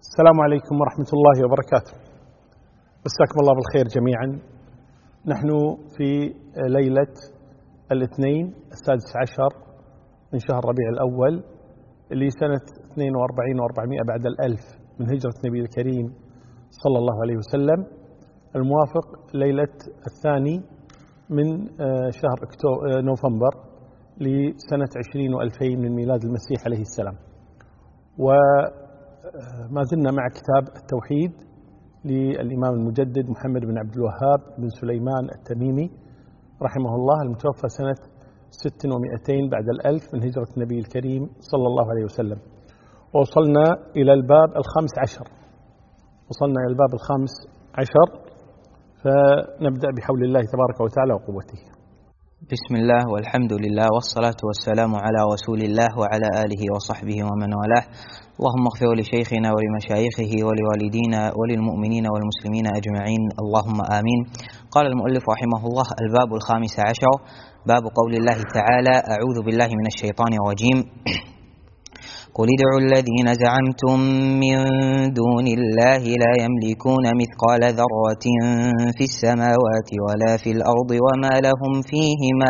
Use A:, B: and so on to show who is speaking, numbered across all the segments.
A: السلام عليكم ورحمة الله وبركاته. مساكم الله بالخير جميعا. نحن في ليلة الاثنين 16 من شهر ربيع الأول لسنة 42 و400 بعد الألف من هجرة النبي الكريم صلى الله عليه وسلم، الموافق ليلة الثاني من شهر نوفمبر لسنة 20 و2000 من ميلاد المسيح عليه السلام. وما زلنا مع كتاب التوحيد للإمام المجدد محمد بن عبد الوهاب بن سليمان التميمي رحمه الله، المتوفى سنة 600 بعد الألف من هجرة النبي الكريم صلى الله عليه وسلم. ووصلنا إلى الباب ال15، وصلنا إلى الباب ال15، فنبدأ بحول الله تبارك وتعالى وقوته.
B: بسم الله والحمد لله والصلاة والسلام على رسول الله وعلى آله وصحبه ومن والاه. اللهم اغفر لشيخنا ولمشايخه ولوالدينا وللمؤمنين والمسلمين أجمعين، اللهم آمين. قال المؤلف رحمه الله: الباب ال15، باب قول الله تعالى: أعوذ بالله من الشيطان الرجيم. قل ادعوا الذين زعمتم من دون الله لا يملكون مثقال ذرة في السماوات ولا في الأرض وما لهم فيهما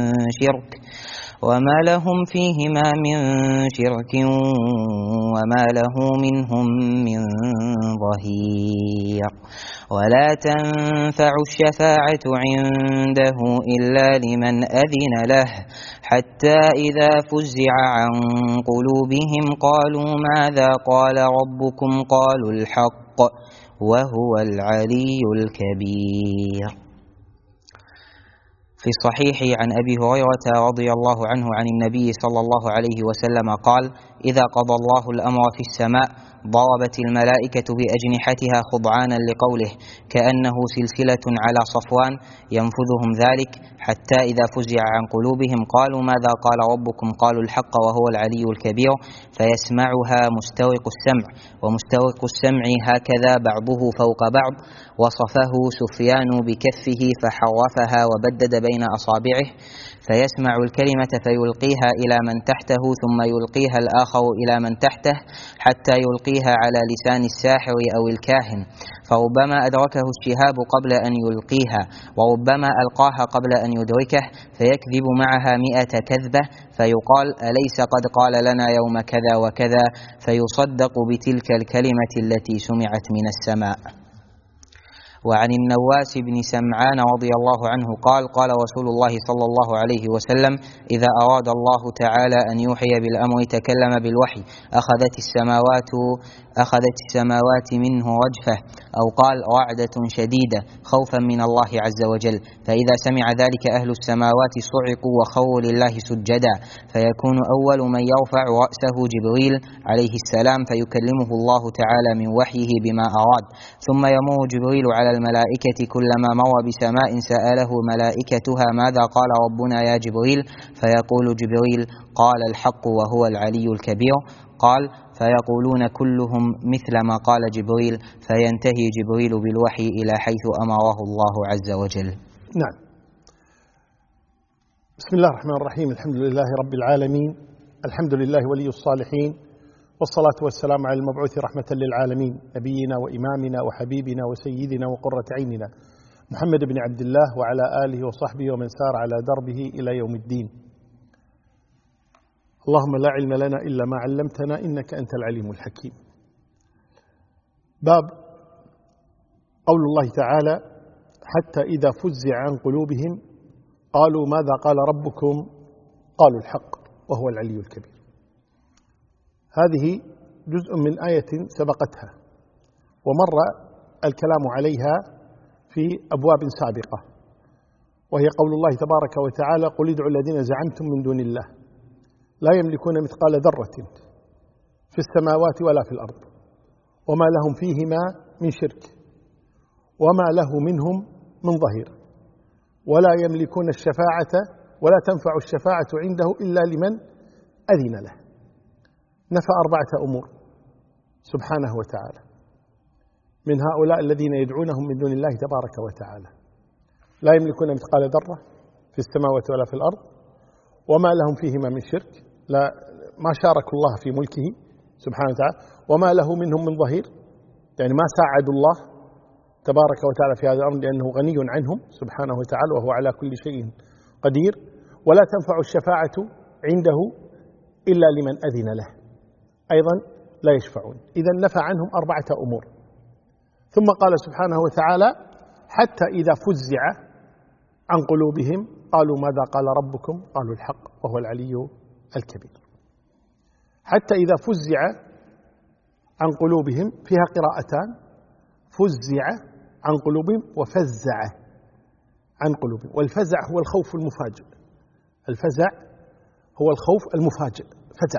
B: من شرك وما له منهم من ظهير. ولا تنفع الشفاعة عنده إلا لمن أذن له، حتى إذا فزع عن قلوبهم قالوا ماذا قال ربكم؟ قالوا الحق وهو العلي الكبير. في الصحيح عن أبي هريرة رضي الله عنه عن النبي صلى الله عليه وسلم قال: إذا قضى الله الأمر في السماء ضربت الملائكة بأجنحتها خضعانا لقوله، كأنه سلسلة على صفوان ينفذهم ذلك، حتى إذا فزع عن قلوبهم قالوا ماذا قال ربكم؟ قالوا الحق وهو العلي الكبير. فيسمعها مستوق السمع، ومستوق السمع هكذا بعضه فوق بعض. وصفه سفيان بكفه فحرفها وبدد بين أصابعه، فيسمع الكلمة فيلقيها إلى من تحته، ثم يلقيها الآخر إلى من تحته، حتى يلقيها على لسان الساحر أو الكاهن، فربما أدركه الشهاب قبل أن يلقيها، وربما ألقاها قبل أن يدركه، فيكذب معها 100 كذبة، فيقال: أليس قد قال لنا يوم كذا وكذا؟ فيصدق بتلك الكلمة التي سمعت من السماء. وعن النواس بن سمعان رضي الله عنه قال: قال رسول الله صلى الله عليه وسلم: إذا أراد الله تعالى أن يوحي بالأمر تكلم بالوحي، أخذت السماوات منه رجفة، أو قال رعدة شديدة، خوفا من الله عز وجل. فإذا سمع ذلك أهل السماوات صعقوا وخروا لله سجدا، فيكون أول من يرفع رأسه جبريل عليه السلام، فيكلمه الله تعالى من وحيه بما أراد. ثم يمر جبريل على الملائكة، كلما مر بسماء سأله ملائكتها ماذا قال ربنا يا جبريل؟ فيقول جبريل: قال الحق وهو العلي الكبير. قال: فيقولون كلهم مثل ما قال جبريل، فينتهي جبريل بالوحي إلى حيث أمره الله عز وجل.
A: نعم. بسم الله الرحمن الرحيم. الحمد لله رب العالمين، الحمد لله ولي الصالحين، والصلاة والسلام على المبعوث رحمة للعالمين، نبينا وإمامنا وحبيبنا وسيدنا وقرة عيننا محمد بن عبد الله، وعلى آله وصحبه ومن سار على دربه إلى يوم الدين. اللهم لا علم لنا إلا ما علمتنا، إنك أنت العليم الحكيم. باب قول الله تعالى: حتى إذا فزع عن قلوبهم قالوا ماذا قال ربكم؟ قالوا الحق وهو العلي الكبير. هذه جزء من آية سبقتها، ومر الكلام عليها في أبواب سابقة، وهي قول الله تبارك وتعالى: قل ادعوا الذين زعمتم من دون الله لا يملكون مثقال ذرة في السماوات ولا في الأرض وما لهم فيهما من شرك وما له منهم من ظهير ولا يملكون الشفاعة ولا تنفع الشفاعة عنده إلا لمن أذن له. نفى 4 أمور سبحانه وتعالى من هؤلاء الذين يدعونهم من دون الله تبارك وتعالى: لا يملكون مثقال ذرة في السماوات ولا في الأرض، وما لهم فيهما من شرك، لا ما شاركوا الله في ملكه سبحانه وتعالى، وما له منهم من ظهير، يعني ما ساعدوا الله تبارك وتعالى في هذا الأمر لأنه غني عنهم سبحانه وتعالى وهو على كل شيء قدير. ولا تنفع الشفاعة عنده إلا لمن أذن له، أيضا لا يشفعون. إذا نفى عنهم 4 أمور. ثم قال سبحانه وتعالى: حتى إذا فزع عن قلوبهم قالوا ماذا قال ربكم؟ قالوا الحق وهو العلي الكبير. حتى إذا فزع عن قلوبهم فيها قراءتان: فزع عن قلوبهم وفزع عن قلوبهم. والفزع هو الخوف المفاجئ، الفزع هو الخوف المفاجئ، فزع.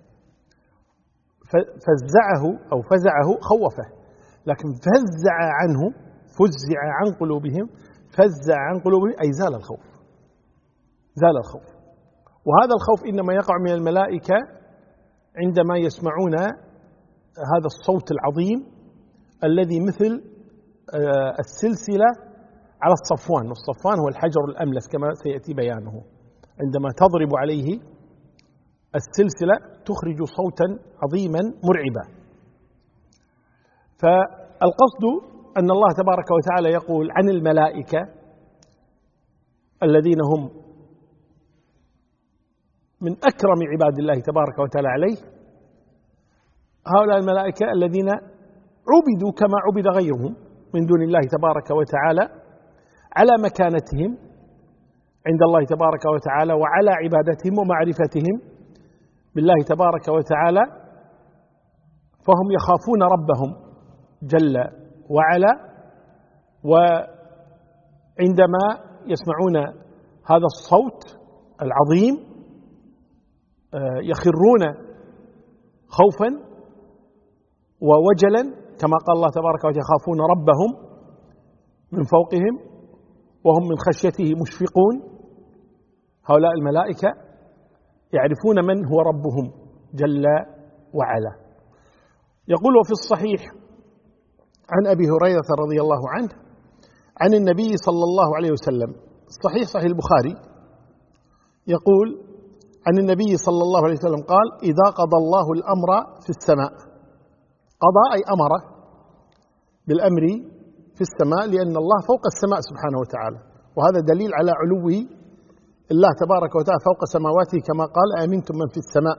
A: فزعه أو فزعه خوفه، لكن فزع عنه، فزع عن قلوبهم، فزع عن قلوبهم أي زال الخوف، زال الخوف. وهذا الخوف إنما يقع من الملائكة عندما يسمعون هذا الصوت العظيم الذي مثل السلسلة على الصفوان، والصفوان هو الحجر الأملس كما سيأتي بيانه. عندما تضرب عليه السلسلة تخرج صوتا عظيما مرعبا. فالقصد أن الله تبارك وتعالى يقول عن الملائكة الذين هم من أكرم عباد الله تبارك وتعالى عليه، هؤلاء الملائكة الذين عبدوا كما عبد غيرهم من دون الله تبارك وتعالى على مكانتهم عند الله تبارك وتعالى وعلى عبادتهم ومعرفتهم بالله تبارك وتعالى، فهم يخافون ربهم جل وعلا. وعندما يسمعون هذا الصوت العظيم يخرون خوفا ووجلا، كما قال الله تبارك وتعالى: يخافون ربهم من فوقهم وهم من خشيته مشفقون. هؤلاء الملائكة يعرفون من هو ربهم جل وعلا. يقول وفي الصحيح عن أبي هريرة رضي الله عنه عن النبي صلى الله عليه وسلم، صحيح البخاري، يقول عن النبي صلى الله عليه وسلم قال: إذا قضى الله الأمر في السماء. قضى أي أمر بالأمر في السماء، لأن الله فوق السماء سبحانه وتعالى، وهذا دليل على علو الله تبارك وتعالى فوق سماواته، كما قال: أأمنتم من في السماء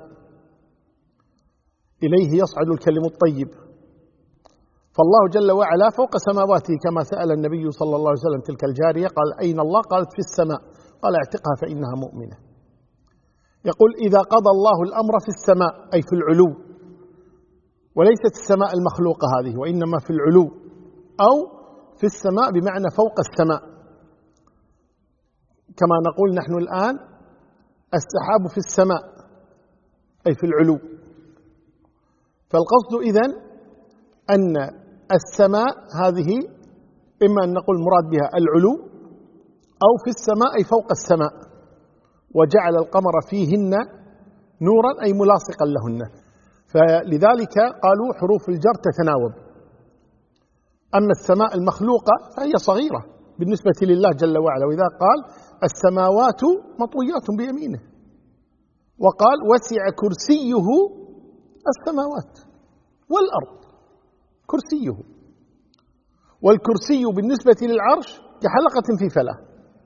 A: إليه يصعد الكلم الطيب. فالله جل وعلا فوق سماواته، كما سأل النبي صلى الله عليه وسلم تلك الجارية قال: أين الله؟ قالت: في السماء. قال: اعتقها فإنها مؤمنة. يقول: إذا قضى الله الأمر في السماء أي في العلو، وليست السماء المخلوقة هذه، وإنما في العلو، أو في السماء بمعنى فوق السماء، كما نقول نحن الآن السحاب في السماء أي في العلو. فالقصد إذن أن السماء هذه إما أن نقول مراد بها العلو، أو في السماء أي فوق السماء، وجعل القمر فيهن نورا أي ملاصقا لهن. فلذلك قالوا حروف الجر تتناوب. أما السماء المخلوقة فهي صغيرة بالنسبة لله جل وعلا، وإذا قال: السماوات مطويات بيمينه، وقال: وسع كرسيه السماوات والأرض، كرسيه. والكرسي بالنسبة للعرش كحلقة في فلاة،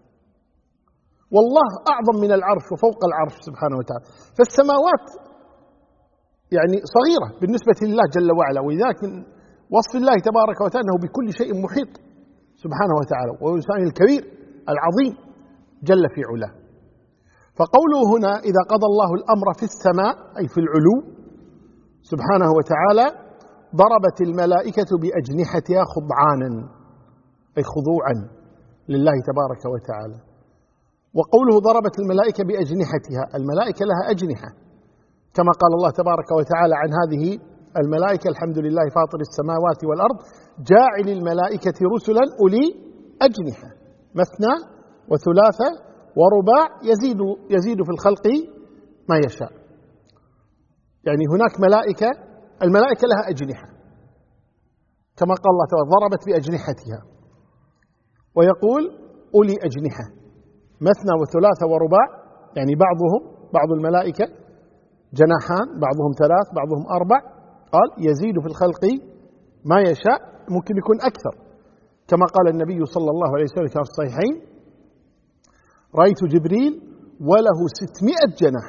A: والله أعظم من العرش وفوق العرش سبحانه وتعالى. فالسماوات يعني صغيرة بالنسبة لله جل وعلا، ولذلك من وصف الله تبارك وتعالى أنه بكل شيء محيط سبحانه وتعالى، وهو الإنسان الكبير العظيم جل في علاه. فقوله هنا: إذا قضى الله الأمر في السماء أي في العلو سبحانه وتعالى، ضربت الملائكة بأجنحتها خضعانا أي خضوعا لله تبارك وتعالى. وقوله ضربت الملائكة بأجنحتها، الملائكة لها أجنحة، كما قال الله تبارك وتعالى عن هذه الملائكة: الحمد لله فاطر السماوات والأرض جاعل الملائكة رسلا أولي أجنحة مثنى وثلاثة ورباع يزيد في الخلق ما يشاء. يعني هناك ملائكة، الملائكة لها أجنحة كما قال الله تعالى: ضربت بأجنحتها. ويقول: أولي أجنحة مثنى وثلاثة ورباع، يعني بعض الملائكة جناحان، بعضهم 3 بعضهم 4. قال يزيد في الخلق ما يشاء، ممكن يكون أكثر، كما قال النبي صلى الله عليه وسلم في الصحيحين: رأيت جبريل وله 600 جناح،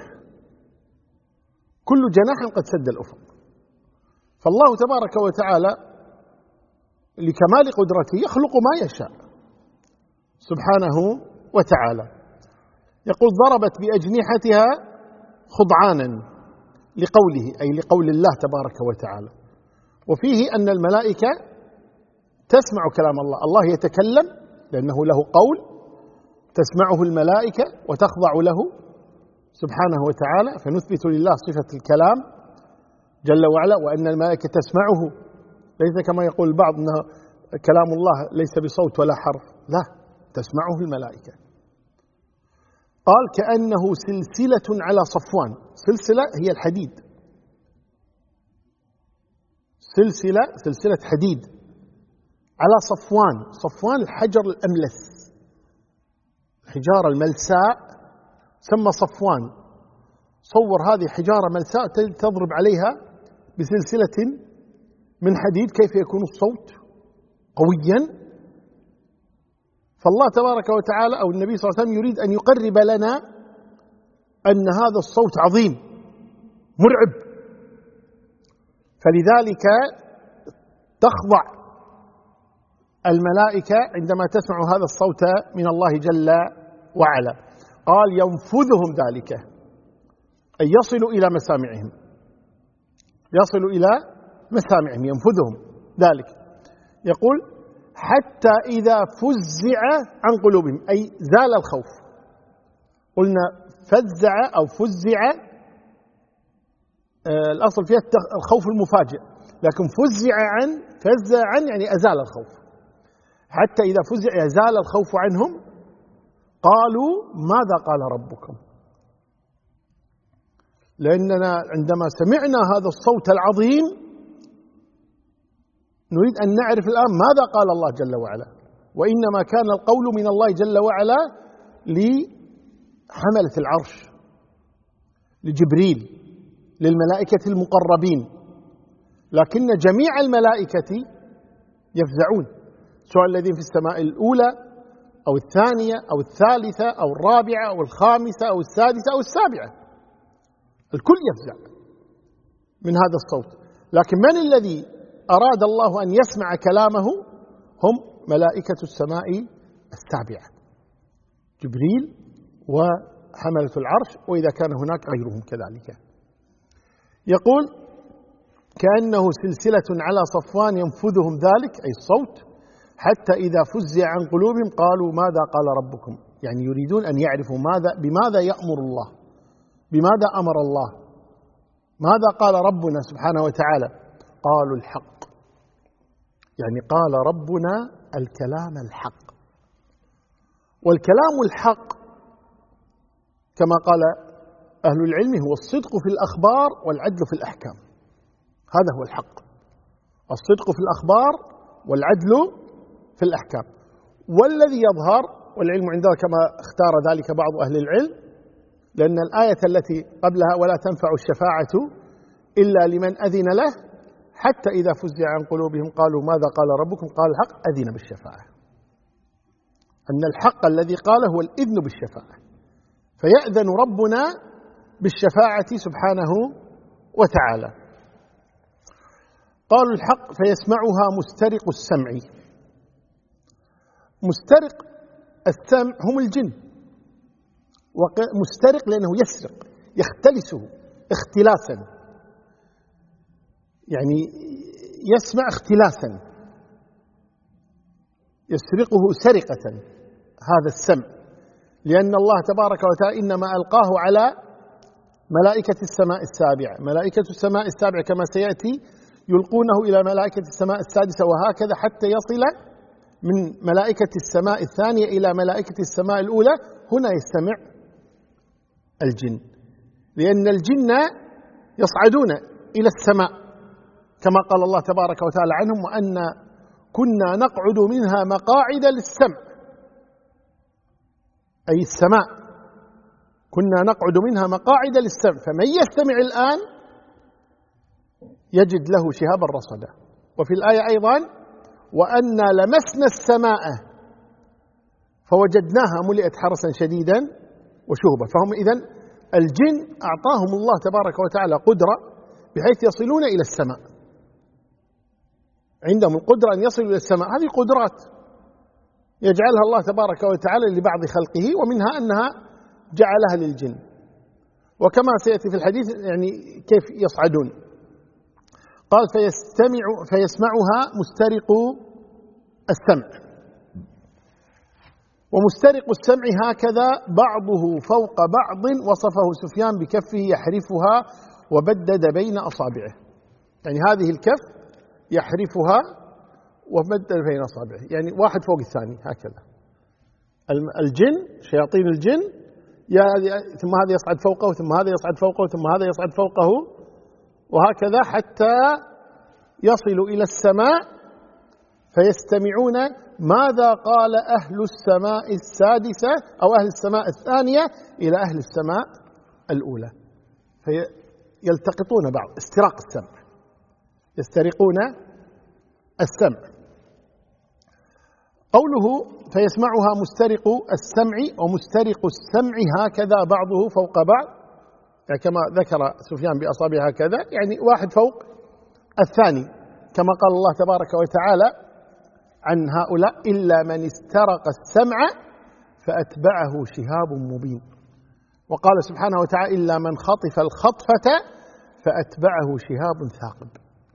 A: كل جناح قد سد الأفق. فالله تبارك وتعالى لكمال قدرته يخلق ما يشاء سبحانه وتعالى. يقول: ضربت بأجنحتها خضعانا، لقوله أي لقول الله تبارك وتعالى. وفيه أن الملائكة تسمع كلام الله، الله يتكلم لأنه له قول تسمعه الملائكة وتخضع له سبحانه وتعالى، فنثبت لله صفة الكلام جل وعلا، وأن الملائكة تسمعه، ليس كما يقول البعض أن كلام الله ليس بصوت ولا حرف، لا، تسمعه الملائكة. قال: كأنه سلسلة على صفوان. سلسلة هي الحديد، سلسلة حديد على صفوان. صفوان الحجر الأملس، الحجارة الملساء سمى صفوان. صور هذه حجارة ملساء تضرب عليها بسلسلة من حديد، كيف يكون الصوت قويا؟ فالله تبارك وتعالى أو النبي صلى الله عليه وسلم يريد أن يقرب لنا أن هذا الصوت عظيم مرعب، فلذلك تخضع الملائكة عندما تسمع هذا الصوت من الله جل وعلا. قال: ينفذهم ذلك، أي يصل إلى مسامعهم، يصل إلى مسامعهم، ينفذهم ذلك. يقول: حتى إذا فزع عن قلوبهم، أي زال الخوف. قلنا فزع أو فزع، الأصل فيها الخوف المفاجئ، لكن فزع عن يعني أزال الخوف. حتى إذا فزع يزال الخوف عنهم، قالوا: ماذا قال ربكم؟ لأننا عندما سمعنا هذا الصوت العظيم نريد أن نعرف الآن ماذا قال الله جل وعلا. وإنما كان القول من الله جل وعلا لحملة العرش، لجبريل، للملائكة المقربين، لكن جميع الملائكة يفزعون، سواء الذين في السماء الأولى أو الثانية أو الثالثة أو الرابعة أو الخامسة أو السادسة أو السابعة، الكل يفزع من هذا الصوت. لكن من الذي أراد الله أن يسمع كلامه؟ هم ملائكة السماء السابعة، جبريل وحملة العرش، وإذا كان هناك غيرهم كذلك. يقول: كأنه سلسلة على صفوان ينفذهم ذلك، أي الصوت، حتى إذا فزع عن قلوبهم قالوا: ماذا قال ربكم؟ يعني يريدون أن يعرفوا بماذا يأمر الله، بماذا أمر الله، ماذا قال ربنا سبحانه وتعالى؟ قالوا: الحق، يعني قال ربنا الكلام الحق. والكلام الحق كما قال أهل العلم هو الصدق في الأخبار والعدل في الأحكام، هذا هو الحق، الصدق في الأخبار والعدل في الأحكام. والذي يظهر، والعلم عندنا كما اختار ذلك بعض أهل العلم، لأن الآية التي قبلها: ولا تنفع الشفاعة إلا لمن أذن له حتى إذا فزع عن قلوبهم قالوا ماذا قال ربكم؟ قال: الحق أذن بالشفاعة، أن الحق الذي قاله هو الإذن بالشفاعة، فيأذن ربنا بالشفاعة سبحانه وتعالى. قالوا: الحق فيسمعها مسترق السمع. مسترق السمع هم الجن، ومسترق لأنه يسرق، يختلسه اختلاسا، يعني يسمع اختلاسا، يسرقه سرقة هذا السمع، لأن الله تبارك وتعالى إنما ألقاه على ملائكة السماء السابعة. ملائكة السماء السابعة كما سيأتي يلقونه إلى ملائكة السماء السادسة، وهكذا حتى يصل من ملائكة السماء الثانية إلى ملائكة السماء الأولى. هنا يستمع الجن، لأن الجن يصعدون إلى السماء كما قال الله تبارك وتعالى عنهم: وأن كنا نقعد منها مقاعد للسمع، أي السماء كنا نقعد منها مقاعد للسمع فمن يستمع الآن يجد له شهابا رصدا. وفي الآية أيضا وأنا لمسنا السماء فوجدناها ملئت حرسا شديدا وشهبا. فهم إذن الجن أعطاهم الله تبارك وتعالى قدرة بحيث يصلون إلى السماء، عندهم القدرة أن يصلوا إلى السماء. هذه قدرات يجعلها الله تبارك وتعالى لبعض خلقه، ومنها أنها جعلها للجن. وكما سيأتي في الحديث يعني كيف يصعدون، قال فيسمعها مسترق السمع. ومسترق السمع هكذا بعضه فوق بعض وصفه سفيان بكفه يحرفها وبدد بين أصابعه. يعني هذه الكف يحرفها وبدد بين أصابعه، يعني واحد فوق الثاني هكذا. الجن شياطين الجن ثم هذا يصعد فوقه ثم هذا يصعد فوقه ثم هذا يصعد فوقه وهكذا حتى يصلوا إلى السماء فيستمعون ماذا قال أهل السماء السادسة أو أهل السماء الثانية إلى أهل السماء الأولى، فيلتقطون بعض استراق السمع، يسترقون السمع. قوله فيسمعها مسترق السمع ومسترق السمع هكذا بعضه فوق بعض، يعني كما ذكر سفيان بأصابع هكذا، يعني واحد فوق الثاني، كما قال الله تبارك وتعالى عن هؤلاء إلا من استرق السمع فأتبعه شهاب مبين. وقال سبحانه وتعالى إلا من خطف الخطفة فأتبعه شهاب ثاقب.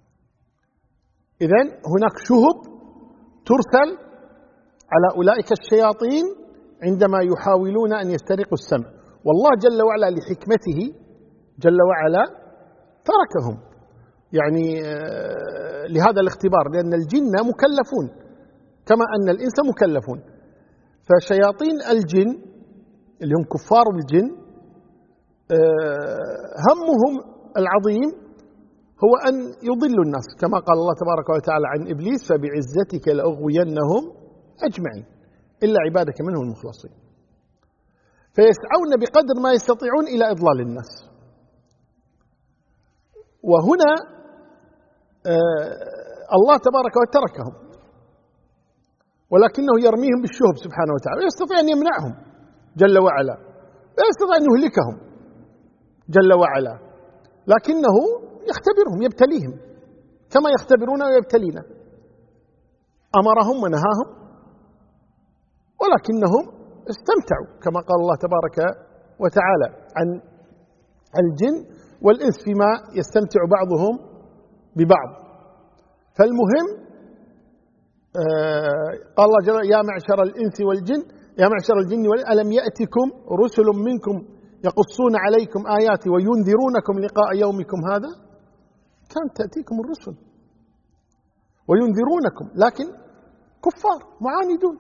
A: إذن هناك شهب ترسل على أولئك الشياطين عندما يحاولون أن يسترقوا السمع، والله جل وعلا لحكمته جل وعلا تركهم يعني لهذا الاختبار، لأن الجن مكلفون كما أن الإنس مكلفون. فشياطين الجن اللي هم كفار الجن همهم العظيم هو أن يضلوا الناس، كما قال الله تبارك وتعالى عن إبليس فبعزتك لأغوينهم أجمعين إلا عبادك منهم المخلصين. فيسعون بقدر ما يستطيعون إلى إضلال الناس. وهنا الله تبارك وتعالى تركهم، ولكنه يرميهم بالشهب سبحانه وتعالى، يستطيع أن يمنعهم جل وعلا، لا يستطيع أن يهلكهم جل وعلا، لكنه يختبرهم يبتليهم كما يختبرون ويبتلينا. أمرهم ونهاهم ولكنهم استمتعوا، كما قال الله تبارك وتعالى عن الجن والإنس فيما يستمتع بعضهم ببعض. فالمهم قال الله جل يا معشر الإنس والجن يا معشر الجن والإنس ألم يأتكم رسل منكم يقصون عليكم آياتي وينذرونكم لقاء يومكم هذا. كانت تأتيكم الرسل وينذرونكم لكن كفار معاندون.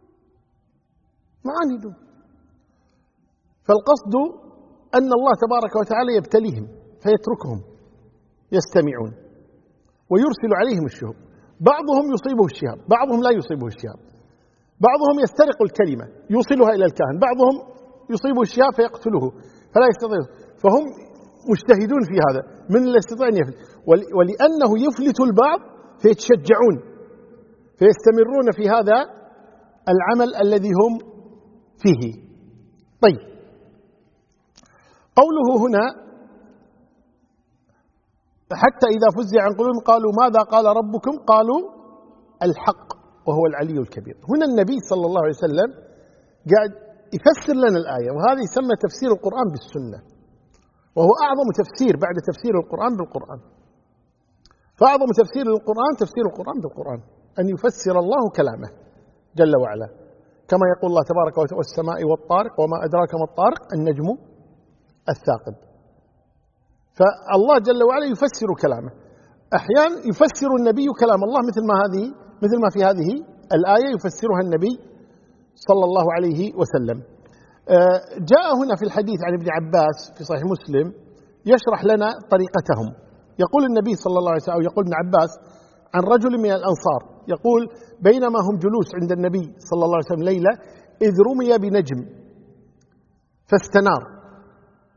A: فالقصد أن الله تبارك وتعالى يبتليهم فيتركهم يستمعون ويرسل عليهم الشهب، بعضهم يصيبه الشهاب بعضهم لا يصيبه الشهاب، بعضهم يسترق الكلمة يوصلها إلى الكاهن، بعضهم يصيبه الشهاب فيقتله فلا يستطيع. فهم مجتهدون في هذا، من اللي يستطيع أن يفلت، ولأنه يفلت البعض فيتشجعون فيستمرون في هذا العمل الذي هم فيه. طيب، قوله هنا حتى إذا فزع عن قلوبهم قالوا ماذا قال ربكم قالوا الحق وهو العلي الكبير. هنا النبي صلى الله عليه وسلم قاعد يفسر لنا الآية، وهذا يسمى تفسير القرآن بالسنة، وهو أعظم تفسير بعد تفسير القرآن بالقرآن. فأعظم تفسير للقرآن تفسير القرآن بالقرآن، أن يفسر الله كلامه جل وعلا، كما يقول الله تبارك وتعالى والسماء والطارق وما أدراك ما الطارق النجم الثاقب. فالله جل وعلا يفسر كلامه، أحيانا يفسر النبي كلام الله مثل ما في هذه الآية يفسرها النبي صلى الله عليه وسلم. جاء هنا في الحديث عن ابن عباس في صحيح مسلم يشرح لنا طريقتهم. يقول النبي صلى الله عليه وسلم، أو يقول ابن عباس عن رجل من الأنصار يقول بينما هم جلوس عند النبي صلى الله عليه وسلم ليلة إذ رمي بنجم فاستنار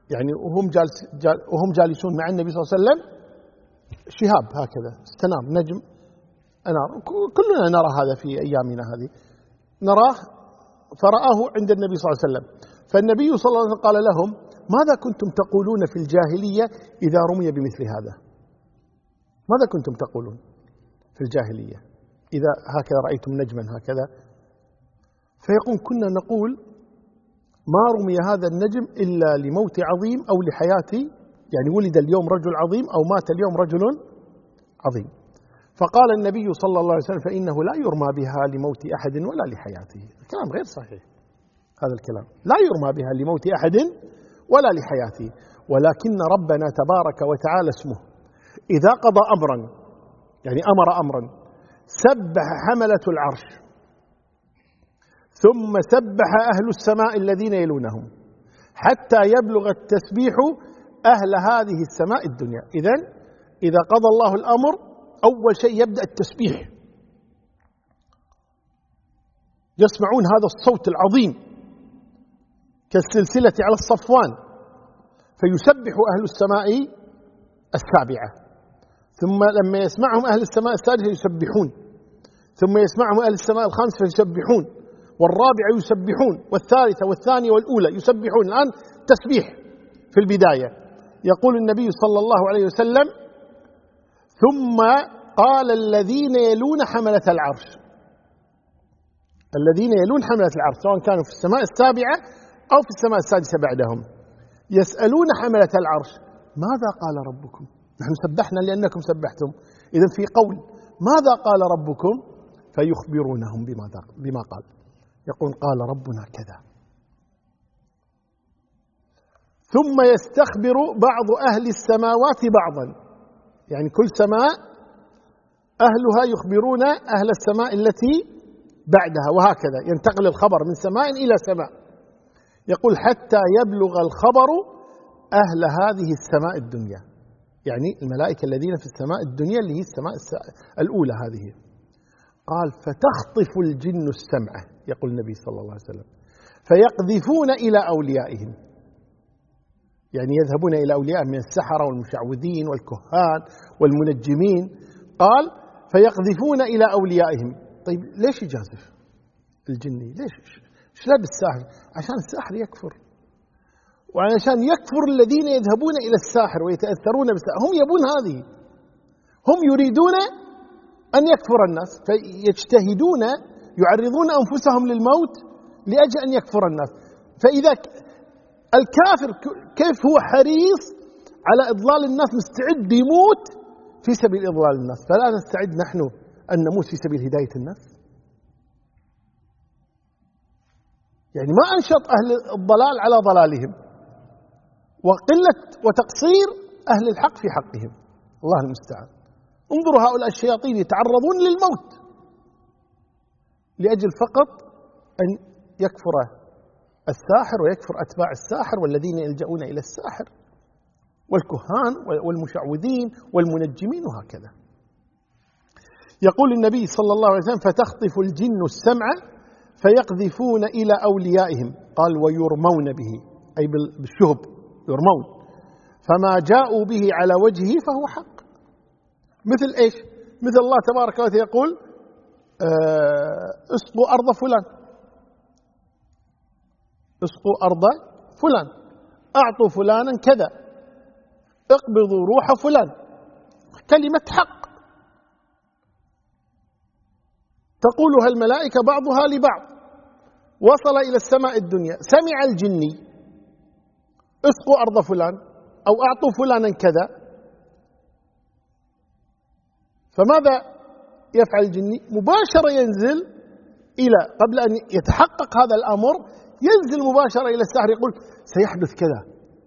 A: يعني وهم جالسون مع النبي صلى الله عليه وسلم شهاب هكذا استنار نجم أنار، كلنا نرى هذا في أيامنا هذه نراه، فرآه عند النبي صلى الله عليه وسلم. فالنبي صلى الله عليه وسلم قال لهم: ماذا كنتم تقولون في الجاهلية إذا رمي بمثل هذا؟ ماذا كنتم تقولون في الجاهلية إذا هكذا رأيتم نجما هكذا؟ فيقول: كنا نقول ما رمي هذا النجم إلا لموت عظيم أو لحياتي، يعني ولد اليوم رجل عظيم أو مات اليوم رجل عظيم. فقال النبي صلى الله عليه وسلم: فإنه لا يرمى بها لموت أحد ولا لحياته. الكلام غير صحيح، هذا الكلام لا يرمى بها لموت أحد ولا لحياته، ولكن ربنا تبارك وتعالى اسمه إذا قضى أمرا، يعني أمر أمرا، سبح حملة العرش ثم سبح أهل السماء الذين يلونهم حتى يبلغ التسبيح أهل هذه السماء الدنيا. إذا قضى الله الأمر أول شيء يبدأ التسبيح، يسمعون هذا الصوت العظيم كالسلسلة على الصفوان، فيسبح أهل السماء السابعة، ثم لما يسمعهم أهل السماء السادسة يسبحون، ثم يسمعهم أهل السماء الخامسة فيسبحون، والرابعة يسبحون، والثالثة والثانية والأولى يسبحون. الآن تسبيح في البداية. يقول النبي صلى الله عليه وسلم: ثم قال الذين يلون حملة العرش، الذين يلون حملة العرش سواء كانوا في السماء السابعة أو في السماء السادسة بعدهم، يسألون حملة العرش: ماذا قال ربكم؟ نحن سبحنا لأنكم سبحتم، إذن في قول ماذا قال ربكم؟ فيخبرونهم بما قال، يقول: قال ربنا كذا. ثم يستخبر بعض أهل السماوات بعضا، يعني كل سماء أهلها يخبرون أهل السماء التي بعدها، وهكذا ينتقل الخبر من سماء إلى سماء. يقول: حتى يبلغ الخبر أهل هذه السماء الدنيا، يعني الملائكة الذين في السماء الدنيا اللي هي السماء الأولى هذه. قال: فتخطف الجن السمع، يقول النبي صلى الله عليه وسلم، فيقذفون إلى أوليائهم، يعني يذهبون إلى أوليائهم من السحرة والمشعوذين والكهان والمنجمين. قال: فيقذفون إلى أوليائهم. طيب ليش يجازف الجني؟ ليش لابس الساحر؟ عشان الساحر يكفر، وعشان يكفر الذين يذهبون إلى الساحر ويتأثرون بالساحر. هم يبون هذه، هم يريدون أن يكفر الناس، فيجتهدون يعرضون أنفسهم للموت لأجل أن يكفر الناس. فإذا الكافر كيف هو حريص على إضلال الناس، مستعد يموت في سبيل إضلال الناس، فلا نستعد نحن أن نموت في سبيل هداية الناس؟ يعني ما أنشط أهل الضلال على ضلالهم، وقلة وتقصير أهل الحق في حقهم. الله المستعان. انظروا هؤلاء الشياطين يتعرضون للموت لأجل فقط أن يكفر الساحر ويكفر أتباع الساحر والذين يلجؤون إلى الساحر والكهان والمشعوذين والمنجمين وهكذا. يقول النبي صلى الله عليه وسلم: فتخطف الجن السمع فيقذفون إلى أوليائهم. قال: ويرمون به، أي بالشهب يرمون، فما جاءوا به على وجهه فهو حق. مثل إيش؟ مثل الله تبارك وتعالى يقول: اسقوا أرض فلان، اسقوا أرض فلان، أعطوا فلانا كذا، اقبضوا روح فلان. كلمة حق تقولها الملائكة بعضها لبعض. وصل إلى السماء الدنيا، سمع الجني: اسقوا أرض فلان أو أعطوا فلانا كذا. فماذا يفعل الجني؟ مباشرة ينزل إلى، قبل أن يتحقق هذا الأمر، ينزل مباشرة إلى الساحر يقول: سيحدث كذا،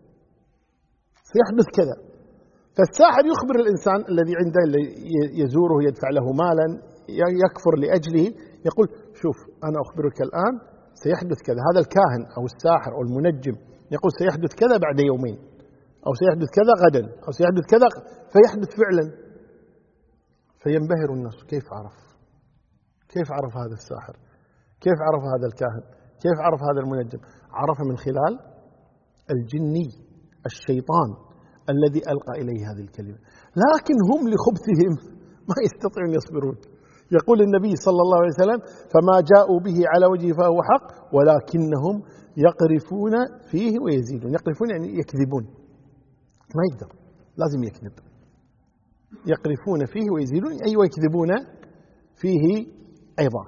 A: سيحدث كذا. فالساحر يخبر الإنسان الذي عنده، اللي يزوره يدفع له مالا يكفر لأجله، يقول: شوف أنا أخبرك الآن سيحدث كذا. هذا الكاهن أو الساحر أو المنجم يقول: سيحدث كذا بعد يومين، أو سيحدث كذا غدا، أو سيحدث كذا، فيحدث فعلا. فينبهر الناس: كيف عرف؟ كيف عرف هذا الساحر؟ كيف عرف هذا الكاهن؟ كيف عرف هذا المنجم؟ عرف من خلال الجني الشيطان الذي ألقى إليه هذه الكلمة، لكن هم لخبثهم ما يستطيعون يصبرون. يقول النبي صلى الله عليه وسلم: فما جاءوا به على وجهه فهو حق ولكنهم يقرفون فيه ويزيدون. يقرفون يعني يكذبون، ما يقدر، لازم يكذب. يقرفون فيه ويزيدون أي ويكذبون فيه أيضا.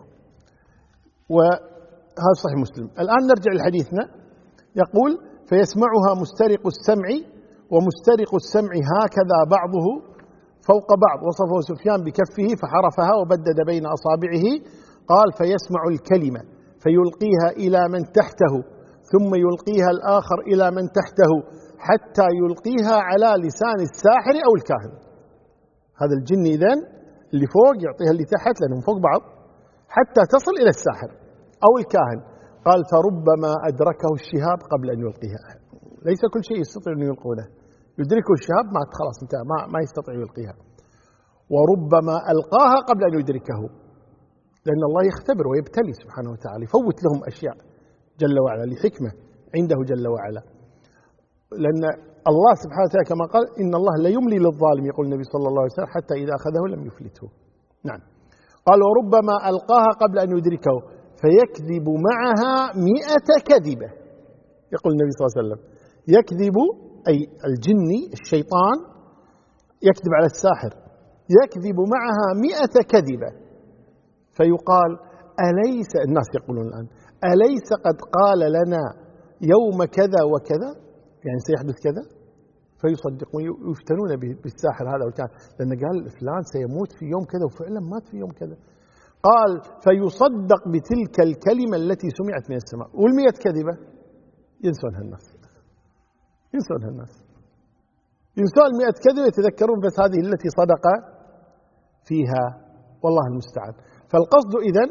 A: وهذا صحيح مسلم. الآن نرجع لحديثنا. يقول: فيسمعها مسترق السمع ومسترق السمع هكذا بعضه فوق بعض. وصفه سفيان بكفه فحرفها وبدد بين أصابعه. قال: فيسمع الكلمة فيلقيها إلى من تحته ثم يلقيها الآخر إلى من تحته حتى يلقيها على لسان الساحر أو الكاهن. هذا الجن إذن اللي فوق يعطيها اللي تحت لأنهم فوق بعض حتى تصل إلى الساحر أو الكاهن. قال: فربما أدركه الشهاب قبل أن يلقيها. ليس كل شيء يستطيع أن يلقونه، يدركه الشهاب ما خلاص انتهى، ما يستطيع يلقيها. وربما ألقاها قبل أن يدركه، لأن الله يختبر ويبتلي سبحانه وتعالى، يفوت لهم أشياء جل وعلا لحكمة عنده جل وعلا. لأن الله سبحانه وتعالى كما قال: إن الله لا يملي للظالم، يقول النبي صلى الله عليه وسلم، حتى إذا أخذه لم يفلته. نعم. قال: وربما ألقاها قبل أن يدركه فيكذب معها 100 كذبة. يقول النبي صلى الله عليه وسلم: يكذب أي الجني الشيطان يكذب على الساحر، يكذب معها 100 كذبة. فيقال: أليس، الناس يقولون الآن: أليس قد قال لنا يوم كذا وكذا، يعني سيحدث كذا؟ فيصدقون، يفتنون بالساحر هذا وكان، لأن قال فلان سيموت في يوم كذا وفعلا مات في يوم كذا. قال: فيصدق بتلك الكلمة التي سمعت من السماء. وال100 كذبة ينسونها الناس، ينسونها الناس، ينسون 100 كذبة، يتذكرون بس هذه التي صدق فيها، والله المستعان. فالقصد إذن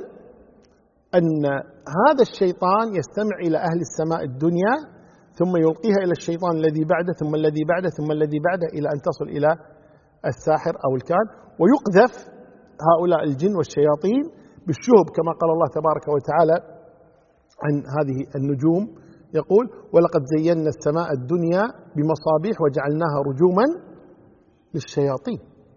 A: أن هذا الشيطان يستمع إلى أهل السماء الدنيا ثم يلقيها إلى الشيطان الذي بعده ثم الذي بعده ثم الذي بعده إلى أن تصل إلى الساحر أو الكاهن، ويقذف هؤلاء الجن والشياطين بالشهب كما قال الله تبارك وتعالى عن هذه النجوم. يقول: ولقد زينا السماء الدنيا بمصابيح وجعلناها رجوما للشياطين.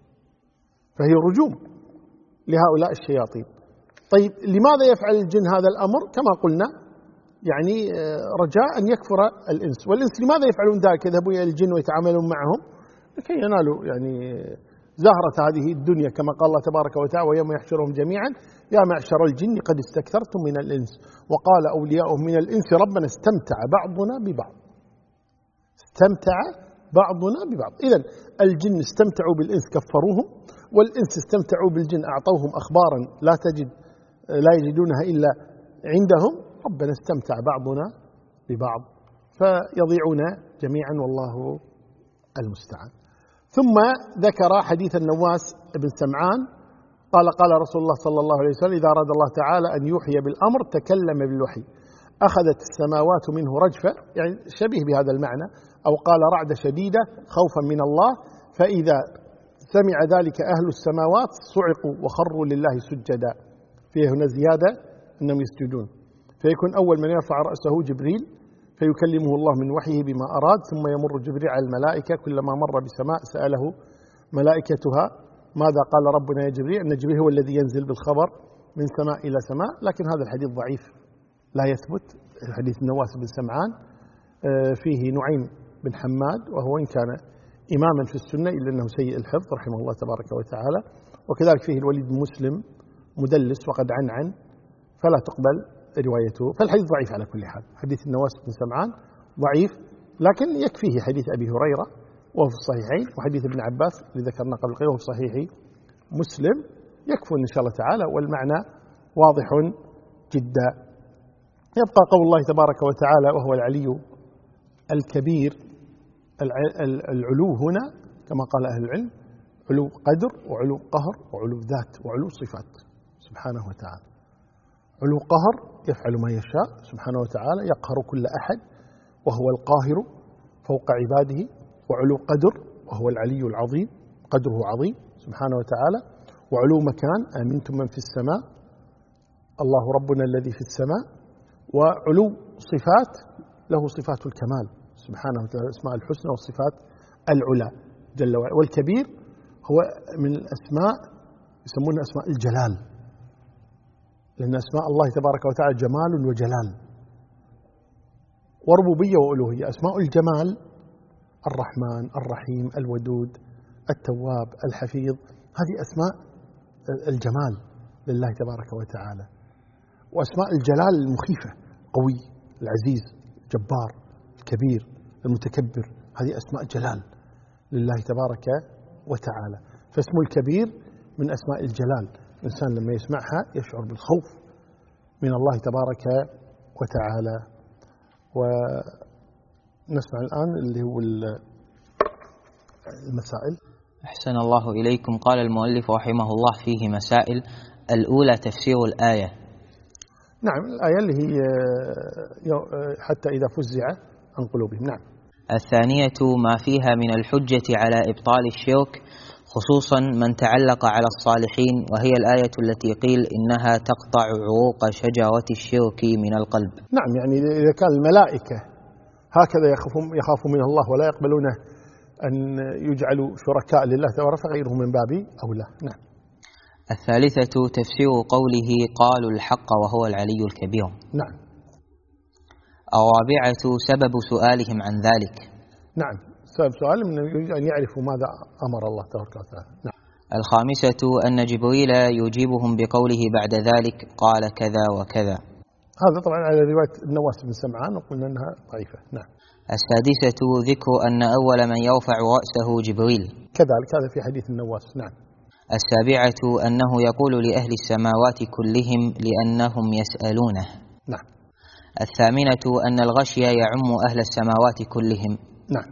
A: فهي رجوم لهؤلاء الشياطين. طيب لماذا يفعل الجن هذا الأمر؟ كما قلنا يعني رجاء أن يكفر الإنس. والإنس لماذا يفعلون ذلك؟ يذهبون إلى الجن ويتعاملون معهم لكي ينالوا يعني زهرة هذه الدنيا، كما قال الله تبارك وتعالى: ويوم يحشرهم جميعا يا معشر الجن قد استكثرتم من الإنس وقال أولياؤهم من الإنس ربنا استمتع بعضنا ببعض. استمتع بعضنا ببعض. إذن الجن استمتعوا بالإنس كفروهم، والإنس استمتعوا بالجن أعطوهم أخبارا لا يجدونها إلا عندهم. ربنا استمتع بعضنا ببعض فيضيعون جميعا، والله المستعان. ثم ذكر حديث النواس بن سمعان قال: قال رسول الله صلى الله عليه وسلم: إذا أراد الله تعالى أن يحيي بالأمر تكلم بالوحي أخذت السماوات منه رجفة، يعني شبيه بهذا المعنى، أو قال رعدة شديدة خوفا من الله، فإذا سمع ذلك أهل السماوات صعقوا وخروا لله سجدا. فيه هنا زيادة أنهم يسجدون. فيكون أول من يرفع رأسه جبريل فيكلمه الله من وحيه بما أراد، ثم يمر جبريل على الملائكة، كلما مر بسماء سأله ملائكتها ماذا قال ربنا يا جبريل. أن جبريل هو الذي ينزل بالخبر من سماء إلى سماء، لكن هذا الحديث ضعيف لا يثبت. حديث النواس بن سمعان فيه نعيم بن حماد، وهو إن كان إماما في السنة إلا أنه سيء الحفظ رحمه الله تبارك وتعالى. وكذلك فيه الوليد بن مسلم مدلس وقد عنعن فلا تقبل روايته، فالحديث ضعيف على كل حال. حديث النواس بن سمعان ضعيف، لكن يكفيه حديث أبي هريرة وهو في الصحيحين، وحديث ابن عباس اللي ذكرنا قبل قليل وهو في صحيح مسلم، يكفون إن شاء الله تعالى، والمعنى واضح جدا. يبقى قول الله تبارك وتعالى: وهو العلي الكبير. العلو هنا كما قال أهل العلم علو قدر وعلو قهر وعلو ذات وعلو صفات سبحانه وتعالى. علو قهر يفعل ما يشاء سبحانه وتعالى، يقهر كل أحد وهو القاهر فوق عباده. وعلو قدر وهو العلي العظيم، قدره عظيم سبحانه وتعالى. وعلو مكان آمنتم من في السماء الله ربنا الذي في السماء. وعلو صفات له صفات الكمال سبحانه وتعالى الأسماء الحسنى والصفات العلى جل وعلا. والكبير هو من الأسماء يسمونها أسماء الجلال، لأن أسماء الله تبارك وتعالى جمال وجلال وربوبية وألوهية. أسماء الجمال الرحمن، الرحيم، الودود، التواب، الحفيظ، هذه أسماء الجمال لله تبارك وتعالى. وأسماء الجلال المخيفة، قوي، العزيز، الجبار، الكبير، المتكبر، هذه أسماء جلال لله تبارك وتعالى. فاسم الكبير من أسماء الجلال، الإنسان لما يسمعها يشعر بالخوف من الله تبارك وتعالى. ونسمع الآن اللي هو المسائل.
B: أحسن الله إليكم. قال المؤلف رحمه الله فيه مسائل. الأولى تفسير الآية.
A: نعم، الآية اللي هي حتى إذا فزع عن قلوبهم. نعم.
B: الثانية ما فيها من الحجة على إبطال الشرك، خصوصا من تعلق على الصالحين، وهي الآية التي قيل إنها تقطع عروق شجرة الشرك من القلب.
A: نعم، يعني إذا كان الملائكة هكذا يخافوا من الله ولا يقبلون أن يجعلوا شركاء لله تعالى، فغيرهم من باب أولى. نعم.
B: الثالثة تفسير قوله قالوا الحق وهو العلي الكبير.
A: نعم.
B: الرابعة سبب سؤالهم عن ذلك.
A: نعم، سبب سؤالهم أن يعرفوا ماذا أمر الله تبارك وتعالى. نعم.
B: الخامسة أن جبريل يجيبهم بقوله بعد ذلك قال كذا وكذا.
A: هذا طبعا على رواية النواس بن سمعان، وقلنا أنها ضعيفة. نعم.
B: السادسة ذكر أن أول من يرفع رأسه جبريل،
A: كذلك هذا في حديث النواس. نعم.
B: السابعة أنه يقول لأهل السماوات كلهم لأنهم يسألونه.
A: نعم.
B: الثامنة أن الغشي يعم أهل السماوات كلهم.
A: نعم.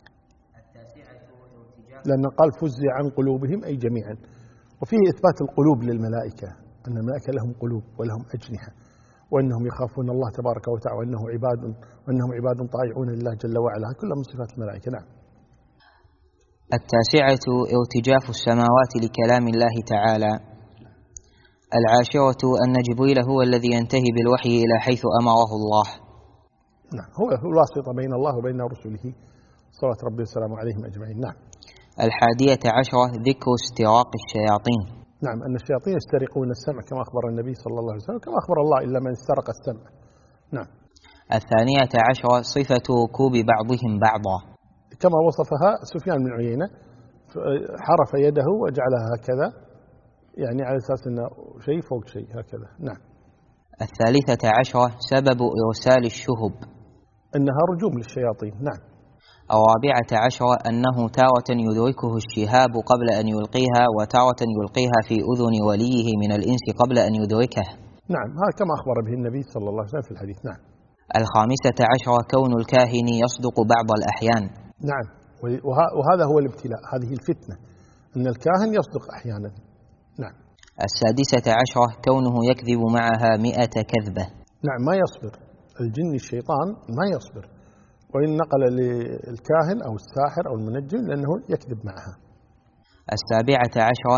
A: لأن قال فزع عن قلوبهم أي جميعا، وفيه إثبات القلوب للملائكة، أن الملائكة لهم قلوب ولهم أجنحة، وأنهم يخافون الله تبارك وتعالى، وأنهم عباد طائعون لله جل وعلا، كلها من صفات الملائكة. نعم.
B: التاسعة ارتجاف السماوات لكلام الله تعالى. العاشرة أن جبريل هو الذي ينتهي بالوحي إلى حيث أمره الله.
A: نعم، هو الواسطة بين الله وبين رسله صلوات ربي وسلامه عليهم أجمعين. نعم.
B: الحادية عشرة ذكر استراق الشياطين.
A: نعم، أن الشياطين يسترقون السمع كما أخبر النبي صلى الله عليه وسلم، كما أخبر الله إلا من استرق السمع. نعم.
B: الثانية عشرة صفة ركوب بعضهم بعضا،
A: كما وصفها سفيان بن عيينة، حرف يده وجعلها هكذا، يعني على أساس أنه شيء فوق شيء هكذا. نعم.
B: الثالثة عشرة سبب إرسال الشهب،
A: أنها رجوم للشياطين. نعم.
B: الرابعة عشرة أنه تارة يدركه الشهاب قبل أن يلقيها، وتارة يلقيها في أذن وليه من الإنس قبل أن يدركه.
A: نعم، هذا كما أخبر به النبي صلى الله عليه وسلم في الحديث. نعم.
B: الخامسة عشرة كون الكاهن يصدق بعض الأحيان.
A: نعم، وهذا هو الابتلاء، هذه الفتنة، أن الكاهن يصدق أحيانا. نعم.
B: السادسة عشرة كونه يكذب معها 100 كذبة.
A: نعم، ما يصبر الجن الشيطان، ما يصبر، وإن نقل للكاهن أو الساحر أو المنجم لأنه يكذب معها.
B: السابعة عشرة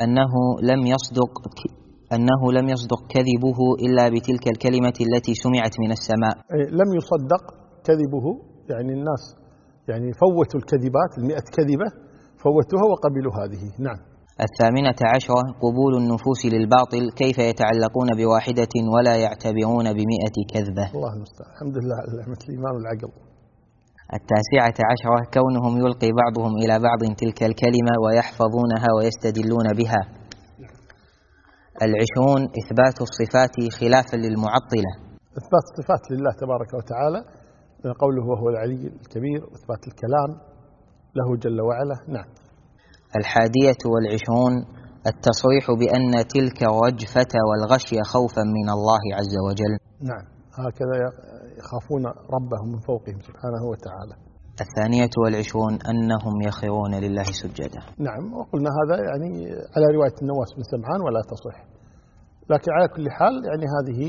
B: أنه لم يصدق كذبه إلا بتلك الكلمة التي سمعت من السماء.
A: لم يصدق كذبه، يعني الناس يعني فوتوا الكذبات 100 كذبة، فوتوها وقبلوا هذه. نعم.
B: الثامنة عشرة قبول النفوس للباطل، كيف يتعلقون بواحدة ولا يعتبرون ب100 كذبة.
A: الله المستعان، الحمد لله على نعمة الإيمان والعقل.
B: التاسعة عشرة كونهم يلقي بعضهم إلى بعض تلك الكلمة ويحفظونها ويستدلون بها. العشرون إثبات الصفات خلافا للمعطلة،
A: إثبات الصفات لله تبارك وتعالى، قوله وهو العلي الكبير، وإثبات الكلام له جل وعلا. نعم.
B: الحادية والعشرون التصريح بأن تلك الرجفة والغشي خوفا من الله عز وجل.
A: نعم، هكذا يخافون ربهم من فوقهم سبحانه وتعالى.
B: الثانية والعشرون أنهم يخرون لله سجدا.
A: نعم، وقلنا هذا يعني على رواية النواس بن سمعان ولا تصح، لكن على كل حال يعني هذه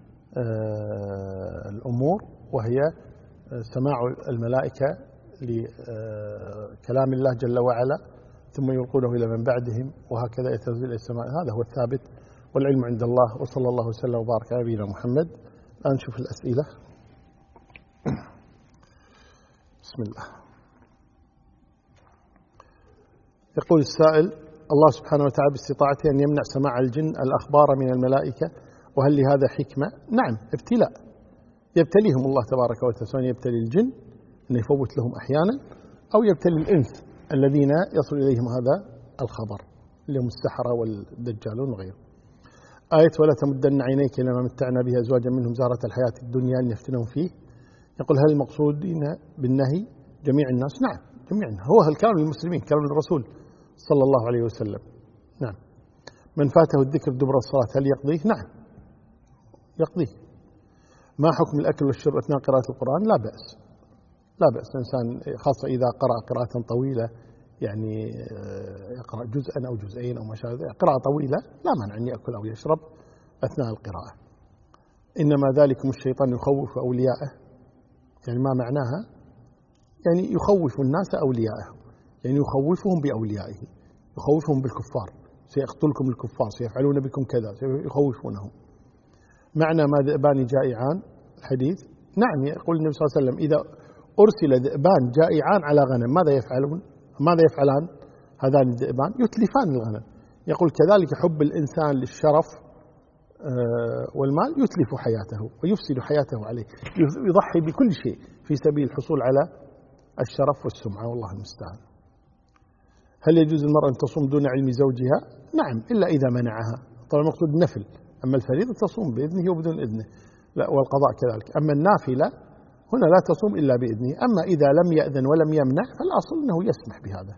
A: الأمور، وهي سماع الملائكة لكلام الله جل وعلا ثم يلقونه إلى من بعدهم، وهكذا يتنزل إلى السماء، هذا هو الثابت، والعلم عند الله. وصلى الله وسلم وبارك على نبينا محمد. الآن نشوف الأسئلة. بسم الله. يقول السائل: الله سبحانه وتعالى باستطاعته أن يمنع سماع الجن الأخبار من الملائكة، وهل لهذا حكمة؟ نعم، ابتلاء يبتليهم الله تبارك وتعالى، سواء يبتلي الجن أن يفوت لهم أحيانا، أو يبتلي الإنس الذين يصل إليهم هذا الخبر، اللي هم السحرة والدجالون وغيره. آية: ولا تمدن عينيك إلى ما متعنا به أزواجا منهم زهرة الحياة الدنيا لنفتنهم فيه. يقول: هل المقصودين بالنهي جميع الناس؟ نعم، جميع الناس. هو الكلام للمسلمين، كلام للرسول صلى الله عليه وسلم. نعم. من فاته الذكر دبر الصلاة هل يقضيه؟ نعم يقضيه. ما حكم الأكل والشرب أثناء قراءة القرآن؟ لا بأس، لا بأس. الإنسان خاصة إذا قرأ قراءة طويلة، يعني يقرأ جزءا أو جزئين أو ما شابه ذلك، قراءة طويلة لا مانع أن يأكل أو يشرب أثناء القراءة. إنما ذلكم الشيطان يخوف أولياءه، يعني ما معناها؟ يعني يخوف الناس أولياءه، يعني يخوفهم بأوليائه، يخوفهم بالكفار، سيقتلكم الكفار، سيفعلون بكم كذا، يخوفونهم. معنى ما ذئبان جائعان الحديث؟ نعم، يقول النبي صلى الله عليه وسلم: إذا أرسل ذئبان جائعان على غنم ماذا يفعلون؟ ماذا يفعلان هذان الذئبان؟ يتلفان الغنم. يقول كذلك حب الإنسان للشرف والمال يتلف حياته ويفسد حياته عليه، يضحي بكل شيء في سبيل الحصول على الشرف والسمعة، والله المستعان. هل يجوز المرأة أن تصوم دون علم زوجها؟ نعم، إلا إذا منعها. طبعا المقصود النفل، أما الفريضة تصوم بإذنه وبدون إذنه، لا، والقضاء كذلك. أما النافلة هنا لا تصوم إلا بإذنه. أما إذا لم يأذن ولم يمنع فالأصل أنه يسمح بهذا.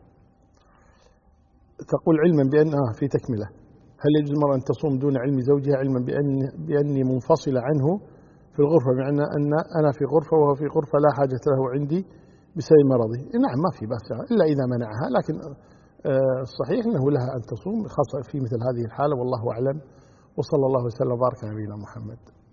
A: تقول علما بأنها في تكملة: هل يجوز المرأة أن تصوم دون علم زوجها علما بأني منفصلة عنه في الغرفة، بمعنى أن أنا في غرفة وهو في غرفة لا حاجة له عندي بسبب مرضه؟ نعم، ما في بأس إلا إذا منعها، لكن الصحيح أنه لها أن تصوم خاصة في مثل هذه الحالة، والله أعلم. وصلى الله وسلم وبارك على نبينا محمد.